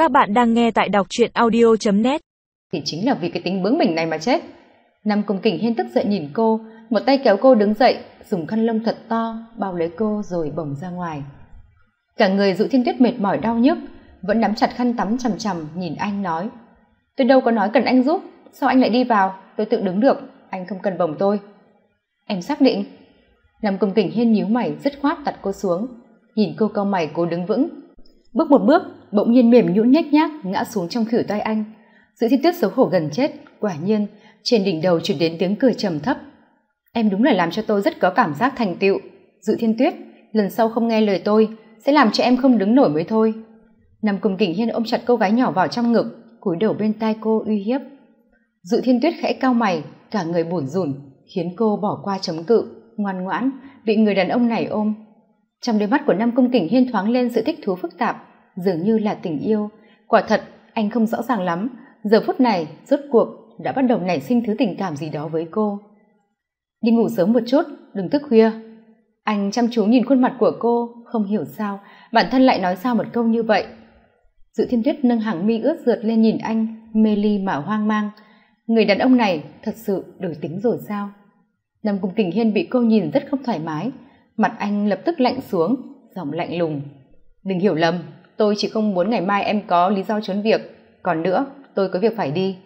Các bạn đang nghe tại đọc truyện audio.net. Thì chính là vì cái tính bướng bỉnh này mà chết. Nam Cung Kình Hiên tức giận nhìn cô, một tay kéo cô đứng dậy, dùng khăn lông thật to bao lấy cô rồi bồng ra ngoài. Cả người Dụ Thiên Tuyết mệt mỏi đau nhức, vẫn nắm chặt khăn tắm chằm chằm nhìn anh nói: tôi đâu có nói cần anh giúp, sao anh lại đi vào, tôi tự đứng được, anh không cần bồng tôi. Em xác định? Nam Cung Kình Hiên nhíu mày dứt khoát đặt cô xuống, nhìn cô cau mày cố đứng vững. Bước một bước, bỗng nhiên mềm nhũn nhếch nhác ngã xuống trong khuỷu tay anh. Dụ Thiên Tuyết xấu hổ gần chết, quả nhiên trên đỉnh đầu truyền đến tiếng cười trầm thấp. Em đúng là làm cho tôi rất có cảm giác thành tựu. Dụ Thiên Tuyết, lần sau không nghe lời tôi sẽ làm cho em không đứng nổi mới thôi. Nam Cung Kình Hiên ôm chặt cô gái nhỏ vào trong ngực, cúi đầu bên tai cô uy hiếp. Dụ Thiên Tuyết khẽ cau mày, cả người bủn rủn, khiến cô bỏ qua chống cự, ngoan ngoãn bị người đàn ông này ôm. Trong đôi mắt của Nam Cung Kình Hiên thoáng lên sự thích thú phức tạp, dường như là tình yêu. Quả thật anh không rõ ràng lắm, giờ phút này rốt cuộc đã bắt đầu nảy sinh thứ tình cảm gì đó với cô. Đi ngủ sớm một chút, đừng thức khuya. Anh chăm chú nhìn khuôn mặt của cô, không hiểu sao bản thân lại nói ra một câu như vậy. Dụ Thiên Tuyết nâng hàng mi ướt rượt lên nhìn anh, mê ly mà hoang mang. Người đàn ông này thật sự đổi tính rồi sao? Nam Cung Kình Hiên bị cô nhìn rất không thoải mái, mặt anh lập tức lạnh xuống, giọng lạnh lùng: đừng hiểu lầm, tôi chỉ không muốn ngày mai em có lý do trốn việc, còn nữa tôi có việc phải đi.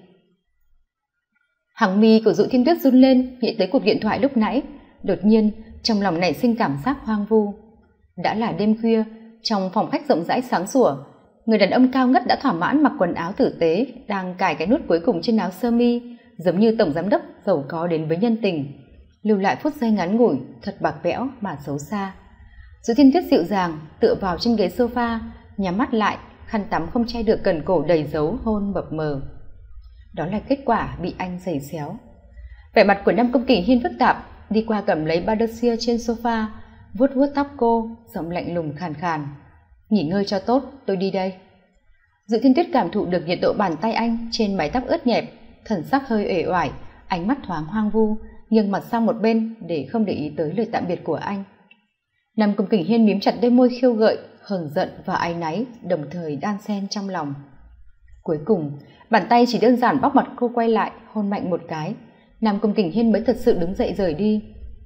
Hàng mi của Dụ Thiên Tuyết run lên, nghĩ tới cuộc điện thoại lúc nãy, đột nhiên trong lòng nảy sinh cảm giác hoang vu. Đã là đêm khuya, trong phòng khách rộng rãi sáng sủa, người đàn ông cao ngất đã thỏa mãn mặc quần áo tử tế, đang cài cái nút cuối cùng trên áo sơ mi, giống như tổng giám đốc giàu có đến với nhân tình, lưu lại phút giây ngắn ngủi thật bạc bẽo mà xấu xa. Dụ Thiên Tuyết dịu dàng tựa vào trên ghế sofa, nhắm mắt lại, khăn tắm không che được cần cổ đầy dấu hôn mập mờ. Đó là kết quả bị anh giày xéo. Vẻ mặt của Nam Cung Kình Hiên phức tạp, đi qua cầm lấy Badosia trên sofa, vuốt vuốt tóc cô, giọng lạnh lùng khàn khàn: nghỉ ngơi cho tốt, tôi đi đây. Dụ Thiên Tuyết cảm thụ được nhiệt độ bàn tay anh trên mái tóc ướt nhẹp, thần sắc hơi uể oải, ánh mắt thoáng hoang vu, nghiêng mặt sang một bên để không để ý tới lời tạm biệt của anh. Nam Cung Kình Hiên mím chặt đôi môi khiêu gợi, hờn giận và áy náy đồng thời đan xen trong lòng. Cuối cùng bàn tay chỉ đơn giản bóc mặt cô quay lại, hôn mạnh một cái, Nam Cung Kình Hiên mới thật sự đứng dậy rời đi.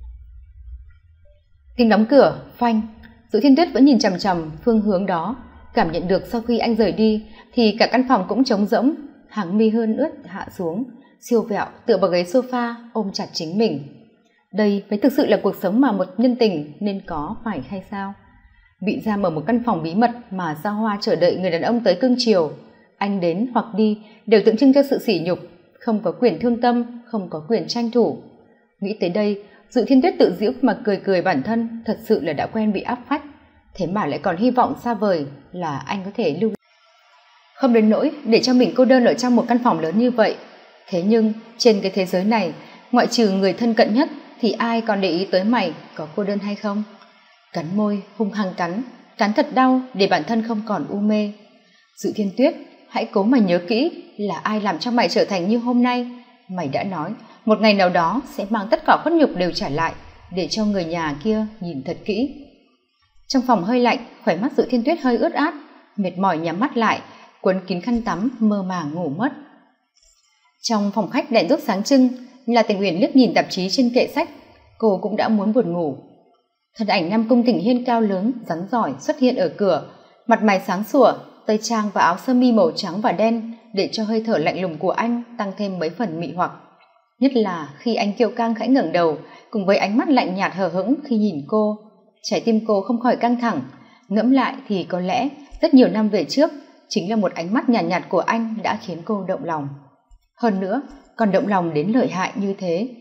Kính đóng cửa, phanh. Dụ Thiên Tuyết vẫn nhìn chằm chằm phương hướng đó, cảm nhận được sau khi anh rời đi thì cả căn phòng cũng trống rỗng. Hàng mi hơn ướt hạ xuống, siêu vẹo tựa vào ghế sofa ôm chặt chính mình. Đây mới thực sự là cuộc sống mà một nhân tình nên có, phải hay sao? Bị giam ở một căn phòng bí mật mà xa hoa chờ đợi người đàn ông tới cưng chiều, anh đến hoặc đi đều tượng trưng cho sự sỉ nhục, không có quyền thương tâm, không có quyền tranh thủ. Nghĩ tới đây, Dụ Thiên Tuyết tự giễu mà cười cười bản thân thật sự là đã quen bị áp phách, thế mà lại còn hy vọng xa vời là anh có thể lưu không đến nỗi để cho mình cô đơn ở trong một căn phòng lớn như vậy. Thế nhưng trên cái thế giới này, ngoại trừ người thân cận nhất thì ai còn để ý tới mày có cô đơn hay không? Cắn môi hung hăng cắn thật đau để bản thân không còn u mê. Dụ Thiên Tuyết, hãy cố mà nhớ kỹ là ai làm cho mày trở thành như hôm nay. Mày đã nói một ngày nào đó sẽ mang tất cả khuất nhục đều trả lại, để cho người nhà kia nhìn thật kỹ. Trong phòng hơi lạnh, khóe mắt Dụ Thiên Tuyết hơi ướt át, mệt mỏi nhắm mắt lại, quấn kín khăn tắm mơ màng ngủ mất. Trong phòng khách đèn đuốc sáng trưng, La Tình Uyển liếc nhìn tạp chí trên kệ sách, cô cũng đã muốn buồn ngủ. Thân ảnh Nam Cung Kình Hiên cao lớn rắn giỏi xuất hiện ở cửa, mặt mày sáng sủa, tây trang và áo sơ mi màu trắng và đen để cho hơi thở lạnh lùng của anh tăng thêm mấy phần mị hoặc. Nhất là khi anh kiêu căng khẽ ngẩng đầu, cùng với ánh mắt lạnh nhạt hờ hững khi nhìn cô, trái tim cô không khỏi căng thẳng. Ngẫm lại thì có lẽ rất nhiều năm về trước, chính là một ánh mắt nhàn nhạt của anh đã khiến cô động lòng. Hơn nữa, còn động lòng đến lợi hại như thế.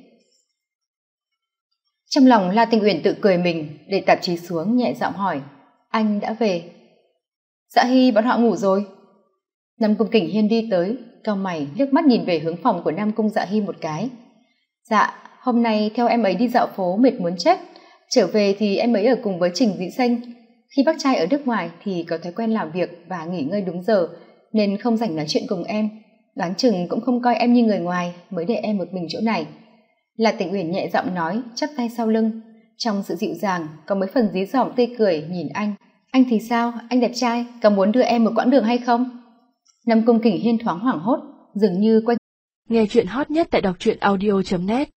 Trong lòng La Tình Uyển tự cười mình, để tạp chí xuống nhẹ giọng hỏi: anh đã về? Dạ Hy, bọn họ ngủ rồi. Nam Cung Kình Hiên đi tới, cau mày liếc mắt nhìn về hướng phòng của Nam Cung Dạ Hy một cái. Dạ, hôm nay theo em ấy đi dạo phố mệt muốn chết, trở về thì em ấy ở cùng với Trình Dĩ Xanh. Khi bác trai ở nước ngoài thì có thói quen làm việc và nghỉ ngơi đúng giờ, nên không rảnh nói chuyện cùng em. Đoán chừng cũng không coi em như người ngoài, mới để em một mình chỗ này. La Tình Uyển nhẹ giọng nói, chắp tay sau lưng, trong sự dịu dàng có mấy phần dí dỏm tươi cười nhìn anh. Anh thì sao, anh đẹp trai, có muốn đưa em một quãng đường hay không? Nam Cung Kình Hiên thoáng hoảng hốt, dường như quanh. Nghe chuyện hot nhất tại đọc truyện audio.net